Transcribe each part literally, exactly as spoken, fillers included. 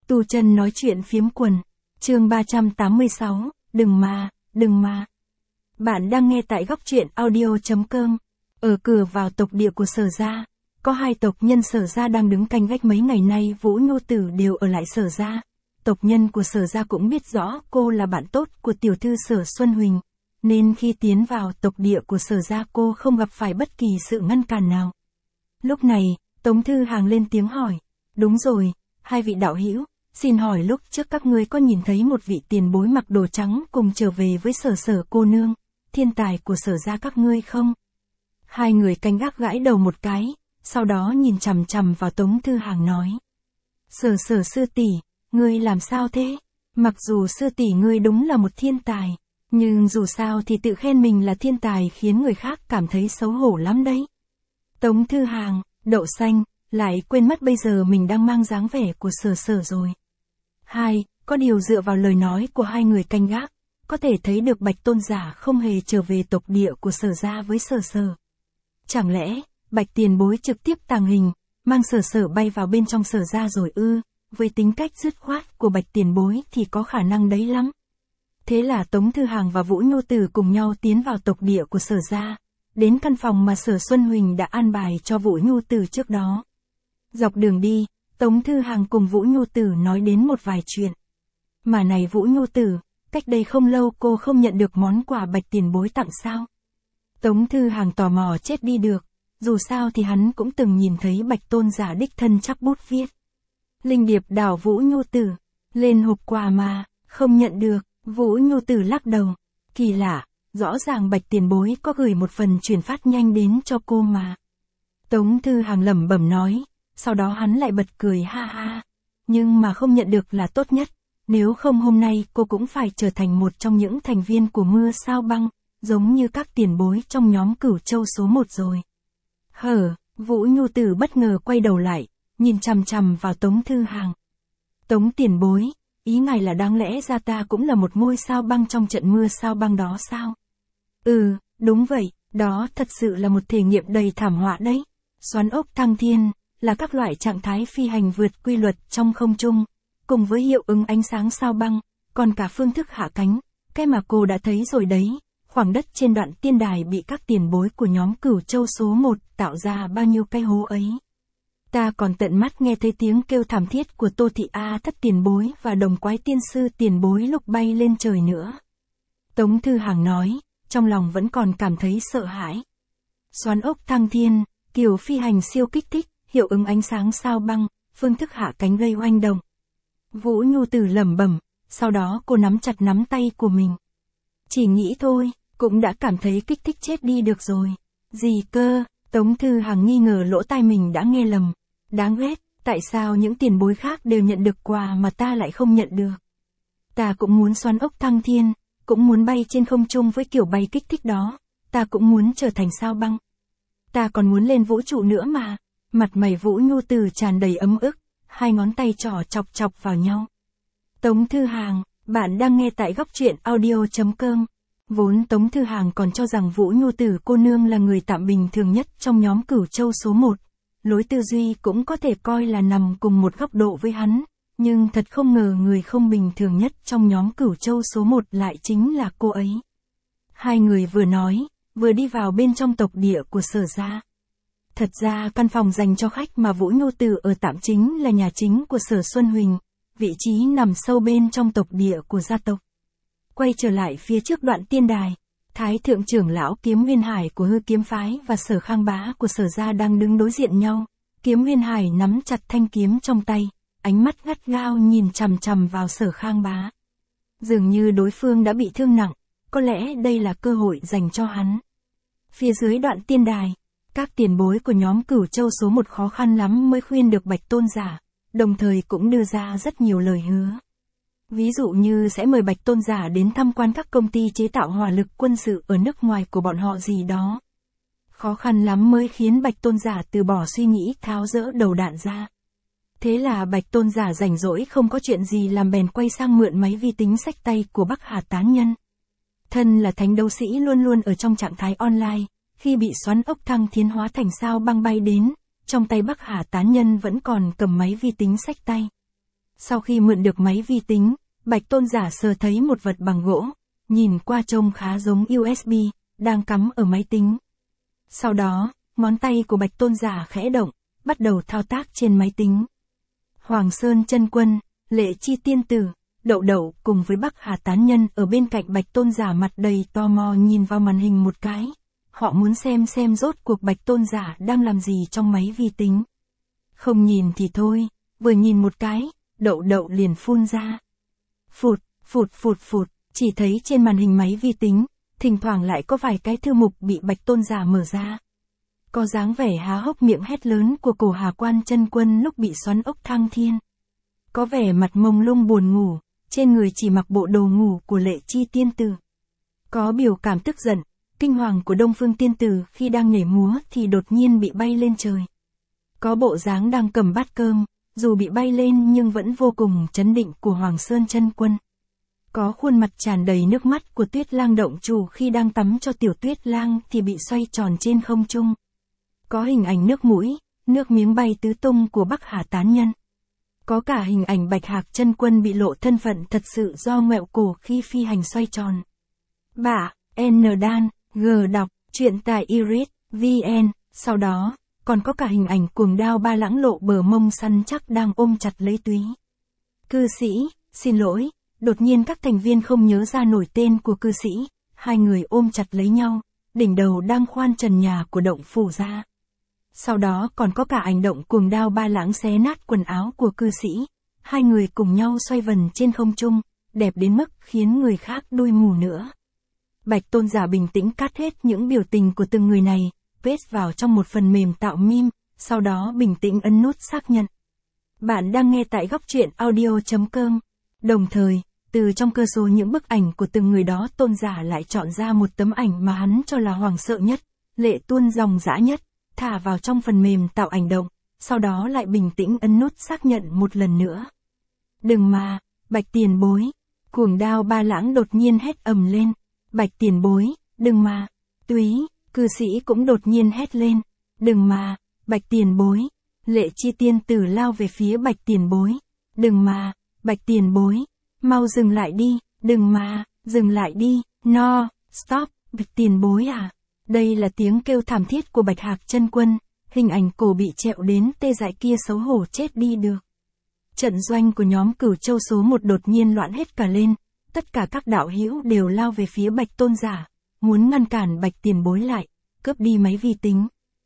Tu Chân nói chuyện phiếm quần. Chương ba trăm tám mươi sáu, đừng mà, đừng mà. Bạn đang nghe tại góc truyện audio chấm com. Ở cửa vào tộc địa của Sở gia, có hai tộc nhân Sở gia đang đứng canh gác mấy ngày nay Vũ Nô Tử đều ở lại Sở gia. Tộc nhân của Sở gia cũng biết rõ cô là bạn tốt của tiểu thư Sở Xuân Huỳnh, nên khi tiến vào tộc địa của Sở gia cô không gặp phải bất kỳ sự ngăn cản nào. Lúc này, Tống Thư Hàng lên tiếng hỏi, đúng rồi, hai vị đạo hữu, xin hỏi lúc trước các ngươi có nhìn thấy một vị tiền bối mặc đồ trắng cùng trở về với Sở Sở cô nương, thiên tài của Sở gia các ngươi không? Hai người canh gác gãi đầu một cái, sau đó nhìn chằm chằm vào Tống Thư Hàng nói. Sở Sở sư tỷ, ngươi làm sao thế? Mặc dù sư tỷ ngươi đúng là một thiên tài, nhưng dù sao thì tự khen mình là thiên tài khiến người khác cảm thấy xấu hổ lắm đấy. Tống Thư Hàng, đậu xanh, lại quên mất bây giờ mình đang mang dáng vẻ của Sở Sở rồi. Hai, có điều dựa vào lời nói của hai người canh gác, có thể thấy được Bạch Tôn giả không hề trở về tộc địa của Sở gia với Sở Sở. Chẳng lẽ, Bạch tiền bối trực tiếp tàng hình, mang Sở Sở bay vào bên trong Sở gia rồi ư? Với tính cách dứt khoát của Bạch tiền bối thì có khả năng đấy lắm. Thế là Tống Thư Hàng và Vũ Nô Tử cùng nhau tiến vào tộc địa của Sở gia, đến căn phòng mà Sở Xuân Huỳnh đã an bài cho Vũ Nô Tử trước đó. Dọc đường đi, Tống Thư Hàng cùng Vũ Nô Tử nói đến một vài chuyện. Mà này Vũ Nô Tử, cách đây không lâu cô không nhận được món quà Bạch tiền bối tặng sao? Tống Thư Hàng tò mò chết đi được, dù sao thì hắn cũng từng nhìn thấy Bạch Tôn giả đích thân chắc bút viết. Linh điệp đảo Vũ Nô Tử, lên hộp quà mà, không nhận được. Vũ Nô Tử lắc đầu, kỳ lạ, rõ ràng Bạch tiền bối có gửi một phần chuyển phát nhanh đến cho cô mà. Tống Thư Hàng lẩm bẩm nói, sau đó hắn lại bật cười ha ha, nhưng mà không nhận được là tốt nhất, nếu không hôm nay cô cũng phải trở thành một trong những thành viên của Mưa Sao Băng, giống như các tiền bối trong nhóm Cửu Châu số một rồi. Hở, Vũ Nô Tử bất ngờ quay đầu lại, nhìn chằm chằm vào Tống Thư Hàng. Tống tiền bối, ý ngài là đáng lẽ ra ta cũng là một ngôi sao băng trong trận mưa sao băng đó sao? Ừ, đúng vậy, đó thật sự là một thể nghiệm đầy thảm họa đấy. Xoắn ốc thăng thiên, là các loại trạng thái phi hành vượt quy luật trong không trung, cùng với hiệu ứng ánh sáng sao băng, còn cả phương thức hạ cánh, cái mà cô đã thấy rồi đấy, khoảng đất trên đoạn tiên đài bị các tiền bối của nhóm Cửu Châu số một tạo ra bao nhiêu cái hố ấy. Ta còn tận mắt nghe thấy tiếng kêu thảm thiết của Tô Thị A Thất tiền bối và Đồng Quái tiên sư tiền bối lúc bay lên trời nữa. Tống Thư Hàng nói, trong lòng vẫn còn cảm thấy sợ hãi. Xoắn ốc thăng thiên, kiểu phi hành siêu kích thích, hiệu ứng ánh sáng sao băng, phương thức hạ cánh gây oanh động. Vũ Nô Tử lẩm bẩm, sau đó cô nắm chặt nắm tay của mình. Chỉ nghĩ thôi, cũng đã cảm thấy kích thích chết đi được rồi. Gì cơ? Tống Thư Hàng nghi ngờ lỗ tai mình đã nghe lầm. Đáng ghét, tại sao những tiền bối khác đều nhận được quà mà ta lại không nhận được? Ta cũng muốn xoắn ốc thăng thiên, cũng muốn bay trên không trung với kiểu bay kích thích đó, ta cũng muốn trở thành sao băng. Ta còn muốn lên vũ trụ nữa mà. Mặt mày Vũ Nô Tử tràn đầy ấm ức, hai ngón tay trỏ chọc chọc vào nhau. Tống Thư Hàng, bạn đang nghe tại góc truyện audio chấm com. Vốn Tống Thư Hàng còn cho rằng Vũ Nô Tử cô nương là người tạm bình thường nhất trong nhóm Cửu Châu số một. Lối tư duy cũng có thể coi là nằm cùng một góc độ với hắn, nhưng thật không ngờ người không bình thường nhất trong nhóm Cửu Châu số một lại chính là cô ấy. Hai người vừa nói, vừa đi vào bên trong tộc địa của Sở gia. Thật ra căn phòng dành cho khách mà Vũ Nô Tử ở tạm chính là nhà chính của Sở Xuân Huỳnh, vị trí nằm sâu bên trong tộc địa của gia tộc. Quay trở lại phía trước đoạn tiên đài, Thái thượng trưởng lão Kiếm Nguyên Hải của Hư Kiếm phái và Sở Khang Bá của Sở gia đang đứng đối diện nhau. Kiếm Nguyên Hải nắm chặt thanh kiếm trong tay, ánh mắt gắt gao nhìn chằm chằm vào Sở Khang Bá. Dường như đối phương đã bị thương nặng, có lẽ đây là cơ hội dành cho hắn. Phía dưới đoạn tiên đài, các tiền bối của nhóm Cửu Châu số một khó khăn lắm mới khuyên được Bạch Tôn giả, đồng thời cũng đưa ra rất nhiều lời hứa. Ví dụ như sẽ mời Bạch Tôn giả đến tham quan các công ty chế tạo hỏa lực quân sự ở nước ngoài của bọn họ gì đó. Khó khăn lắm mới khiến Bạch Tôn giả từ bỏ suy nghĩ tháo dỡ đầu đạn ra. Thế là Bạch Tôn giả rảnh rỗi không có chuyện gì làm bèn quay sang mượn máy vi tính xách tay của Bắc Hà Tán Nhân. Thân là thánh đấu sĩ luôn luôn ở trong trạng thái online, khi bị xoắn ốc thăng thiên hóa thành sao băng bay đến, trong tay Bắc Hà Tán Nhân vẫn còn cầm máy vi tính xách tay. Sau khi mượn được máy vi tính, Bạch Tôn giả sờ thấy một vật bằng gỗ, nhìn qua trông khá giống u ét bê, đang cắm ở máy tính. Sau đó, ngón tay của Bạch Tôn giả khẽ động, bắt đầu thao tác trên máy tính. Hoàng Sơn Chân Quân, Lệ Chi Tiên Tử, Đậu Đậu cùng với Bắc Hà Tán Nhân ở bên cạnh Bạch Tôn giả mặt đầy tò mò nhìn vào màn hình một cái. Họ muốn xem xem rốt cuộc Bạch Tôn giả đang làm gì trong máy vi tính. Không nhìn thì thôi, vừa nhìn một cái, Đậu Đậu liền phun ra. Phụt, phụt phụt phụt, chỉ thấy trên màn hình máy vi tính, thỉnh thoảng lại có vài cái thư mục bị Bạch Tôn giả mở ra. Có dáng vẻ há hốc miệng hét lớn của Cổ Hà Quan Chân Quân lúc bị xoắn ốc thăng thiên. Có vẻ mặt mông lung buồn ngủ, trên người chỉ mặc bộ đồ ngủ của Lệ Chi Tiên Tử. Có biểu cảm tức giận, kinh hoàng của Đông Phương Tiên Tử khi đang nhảy múa thì đột nhiên bị bay lên trời. Có bộ dáng đang cầm bát cơm, dù bị bay lên nhưng vẫn vô cùng trấn định của Hoàng Sơn Chân Quân. Có khuôn mặt tràn đầy nước mắt của Tuyết Lang động chủ khi đang tắm cho Tiểu Tuyết Lang thì bị xoay tròn trên không trung. Có hình ảnh nước mũi, nước miếng bay tứ tung của Bắc Hà Tán Nhân. Có cả hình ảnh Bạch Hạc Chân Quân bị lộ thân phận thật sự do ngoẹo cổ khi phi hành xoay tròn. Bạ, N Đan, G đọc, truyện tại iris chấm vn, sau đó, còn có cả hình ảnh cuồng đao ba lãng lộ bờ mông săn chắc đang ôm chặt lấy Túy. Cư sĩ, xin lỗi, đột nhiên các thành viên không nhớ ra nổi tên của cư sĩ, hai người ôm chặt lấy nhau, đỉnh đầu đang khoan trần nhà của động phủ ra. Sau đó còn có cả ảnh động cuồng đao ba lãng xé nát quần áo của cư sĩ, hai người cùng nhau xoay vần trên không trung, đẹp đến mức khiến người khác đuôi mù nữa. Bạch Tôn giả bình tĩnh cắt hết những biểu tình của từng người này, paste vào trong một phần mềm tạo meme, sau đó bình tĩnh ấn nút xác nhận. Bạn đang nghe tại góc truyện audio chấm com. Đồng thời, từ trong cơ số những bức ảnh của từng người đó Tôn giả lại chọn ra một tấm ảnh mà hắn cho là hoảng sợ nhất, lệ tuôn dòng dã nhất, thả vào trong phần mềm tạo ảnh động, sau đó lại bình tĩnh ấn nút xác nhận một lần nữa. Đừng mà, Bạch tiền bối, cuồng đao ba lãng đột nhiên hét ầm lên. Bạch tiền bối, đừng mà. Túy, cư sĩ cũng đột nhiên hét lên. Đừng mà, Bạch tiền bối. Lệ Chi Tiên Tử lao về phía Bạch tiền bối. Đừng mà, Bạch tiền bối. Mau dừng lại đi, đừng mà, dừng lại đi. No, stop, Bạch tiền bối à. Đây là tiếng kêu thảm thiết của Bạch Hạc Chân Quân, hình ảnh cổ bị trẹo đến tê dại kia xấu hổ chết đi được. Trận doanh của nhóm Cửu Châu số một đột nhiên loạn hết cả lên, tất cả các đạo hữu đều lao về phía Bạch Tôn giả, muốn ngăn cản Bạch tiền bối lại, cướp đi máy vi tính.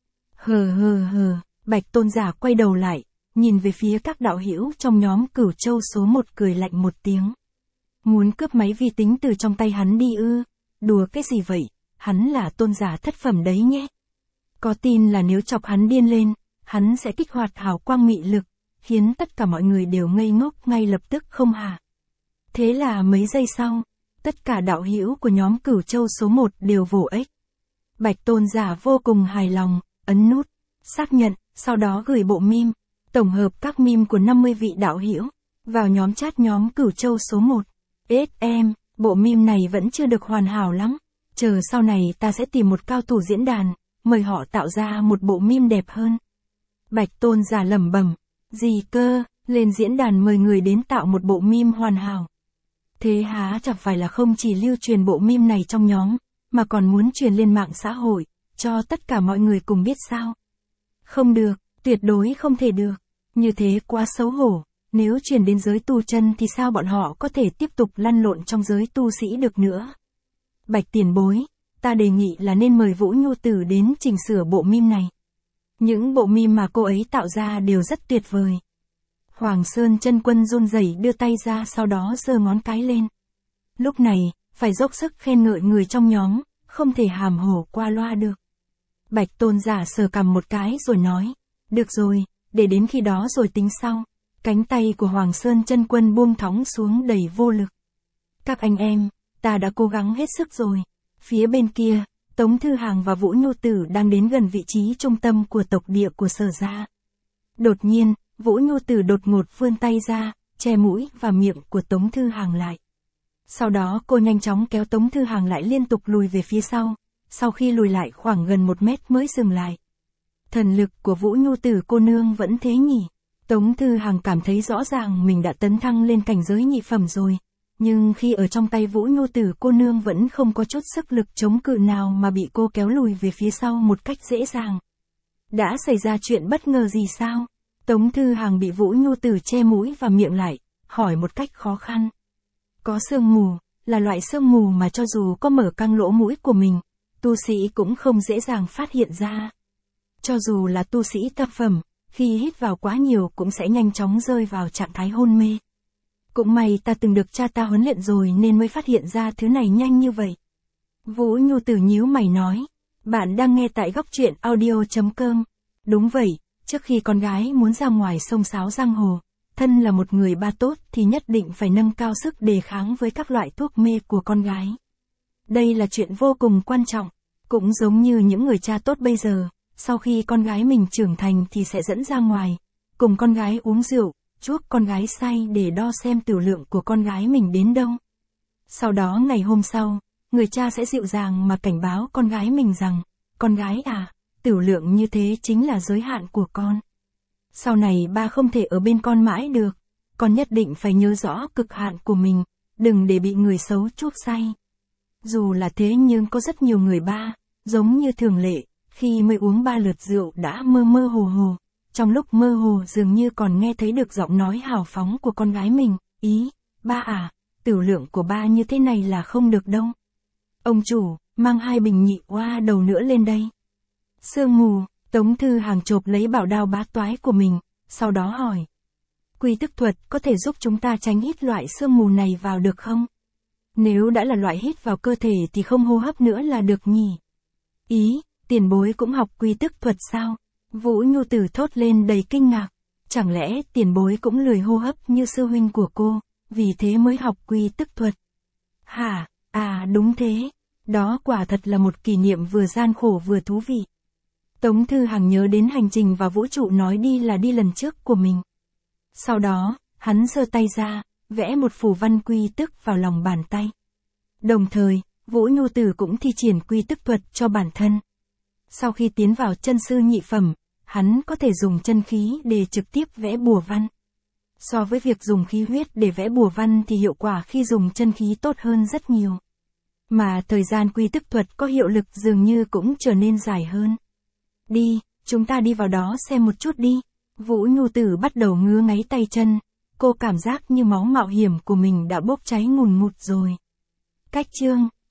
Hờ hờ hờ, Bạch Tôn giả quay đầu lại, nhìn về phía các đạo hữu trong nhóm Cửu Châu số một cười lạnh một tiếng. Muốn cướp máy vi tính từ trong tay hắn đi ư, đùa cái gì vậy? Hắn là tôn giả thất phẩm đấy nhé. Có tin là nếu chọc hắn điên lên, hắn sẽ kích hoạt hào quang mị lực, khiến tất cả mọi người đều ngây ngốc ngay lập tức không hả? Thế là mấy giây sau, tất cả đạo hữu của nhóm Cửu Châu số một đều vỗ ếch. Bạch tôn giả vô cùng hài lòng, ấn nút, xác nhận, sau đó gửi bộ meme, tổng hợp các meme của năm mươi vị đạo hữu vào nhóm chat nhóm Cửu Châu số một. Ết em, bộ meme này vẫn chưa được hoàn hảo lắm. Chờ sau này ta sẽ tìm một cao thủ diễn đàn, mời họ tạo ra một bộ meme đẹp hơn. Bạch tôn giả lẩm bẩm, gì cơ, lên diễn đàn mời người đến tạo một bộ meme hoàn hảo. Thế há chẳng phải là không chỉ lưu truyền bộ meme này trong nhóm, mà còn muốn truyền lên mạng xã hội, cho tất cả mọi người cùng biết sao? Không được, tuyệt đối không thể được. Như thế quá xấu hổ, nếu truyền đến giới tu chân thì sao bọn họ có thể tiếp tục lăn lộn trong giới tu sĩ được nữa? Bạch tiền bối, ta đề nghị là nên mời Vũ Nhu Tử đến chỉnh sửa bộ meme này. Những bộ meme mà cô ấy tạo ra đều rất tuyệt vời. Hoàng Sơn Chân Quân run rẩy đưa tay ra sau đó giơ ngón cái lên. Lúc này, phải dốc sức khen ngợi người trong nhóm, không thể hàm hồ qua loa được. Bạch tôn giả sờ cằm một cái rồi nói, được rồi, để đến khi đó rồi tính sau. Cánh tay của Hoàng Sơn Chân Quân buông thõng xuống đầy vô lực. Các anh em, ta đã cố gắng hết sức rồi. Phía bên kia, Tống Thư Hàng và Vũ Nhu Tử đang đến gần vị trí trung tâm của tộc địa của Sở gia. Đột nhiên, Vũ Nhu Tử đột ngột vươn tay ra, che mũi và miệng của Tống Thư Hàng lại. Sau đó cô nhanh chóng kéo Tống Thư Hàng lại liên tục lùi về phía sau, sau khi lùi lại khoảng gần một mét mới dừng lại. Thần lực của Vũ Nhu Tử cô nương vẫn thế nhỉ? Tống Thư Hằng cảm thấy rõ ràng mình đã tấn thăng lên cảnh giới nhị phẩm rồi. Nhưng khi ở trong tay Vũ Nhu Tử cô nương vẫn không có chút sức lực chống cự nào mà bị cô kéo lùi về phía sau một cách dễ dàng. Đã xảy ra chuyện bất ngờ gì sao? Tống Thư Hằng bị Vũ Nhu Tử che mũi và miệng lại, hỏi một cách khó khăn. Có sương mù, là loại sương mù mà cho dù có mở căng lỗ mũi của mình, tu sĩ cũng không dễ dàng phát hiện ra. Cho dù là tu sĩ thập phẩm, khi hít vào quá nhiều cũng sẽ nhanh chóng rơi vào trạng thái hôn mê. Cũng may ta từng được cha ta huấn luyện rồi nên mới phát hiện ra thứ này nhanh như vậy. Vũ Nhu Tử nhíu mày nói, bạn đang nghe tại góc truyện audio chấm com. Đúng vậy, trước khi con gái muốn ra ngoài xông xáo giang hồ, thân là một người ba tốt thì nhất định phải nâng cao sức đề kháng với các loại thuốc mê của con gái. Đây là chuyện vô cùng quan trọng, cũng giống như những người cha tốt bây giờ, sau khi con gái mình trưởng thành thì sẽ dẫn ra ngoài, cùng con gái uống rượu, chuốc con gái say để đo xem tửu lượng của con gái mình đến đâu. Sau đó ngày hôm sau, người cha sẽ dịu dàng mà cảnh báo con gái mình rằng, con gái à, tửu lượng như thế chính là giới hạn của con. Sau này ba không thể ở bên con mãi được, con nhất định phải nhớ rõ cực hạn của mình, đừng để bị người xấu chuốc say. Dù là thế nhưng có rất nhiều người ba, giống như thường lệ, khi mới uống ba lượt rượu đã mơ mơ hồ hồ. Trong lúc mơ hồ dường như còn nghe thấy được giọng nói hào phóng của con gái mình, ý, ba à, tửu lượng của ba như thế này là không được đâu. Ông chủ, mang hai bình nhị oa đầu nữa lên đây. Sương mù, Tống Thư Hằng chộp lấy bảo đao bá toái của mình, sau đó hỏi. Quy tức thuật có thể giúp chúng ta tránh hít loại sương mù này vào được không? Nếu đã là loại hít vào cơ thể thì không hô hấp nữa là được nhỉ? Ý, tiền bối cũng học quy tức thuật sao? Vũ Nhu Tử thốt lên đầy kinh ngạc. Chẳng lẽ tiền bối cũng lười hô hấp như sư huynh của cô, vì thế mới học quy tức thuật? Hả, à đúng thế. Đó quả thật là một kỷ niệm vừa gian khổ vừa thú vị. Tống Thư Hằng nhớ đến hành trình vào vũ trụ nói đi là đi lần trước của mình. Sau đó, hắn giơ tay ra, vẽ một phù văn quy tức vào lòng bàn tay. Đồng thời, Vũ Nhu Tử cũng thi triển quy tức thuật cho bản thân. Sau khi tiến vào chân sư nhị phẩm, hắn có thể dùng chân khí để trực tiếp vẽ bùa văn. So với việc dùng khí huyết để vẽ bùa văn thì hiệu quả khi dùng chân khí tốt hơn rất nhiều. Mà thời gian quy tức thuật có hiệu lực dường như cũng trở nên dài hơn. Đi, chúng ta đi vào đó xem một chút đi. Vũ Nhu Tử bắt đầu ngứa ngáy tay chân. Cô cảm giác như máu mạo hiểm của mình đã bốc cháy ngùn ngụt rồi. Cách chương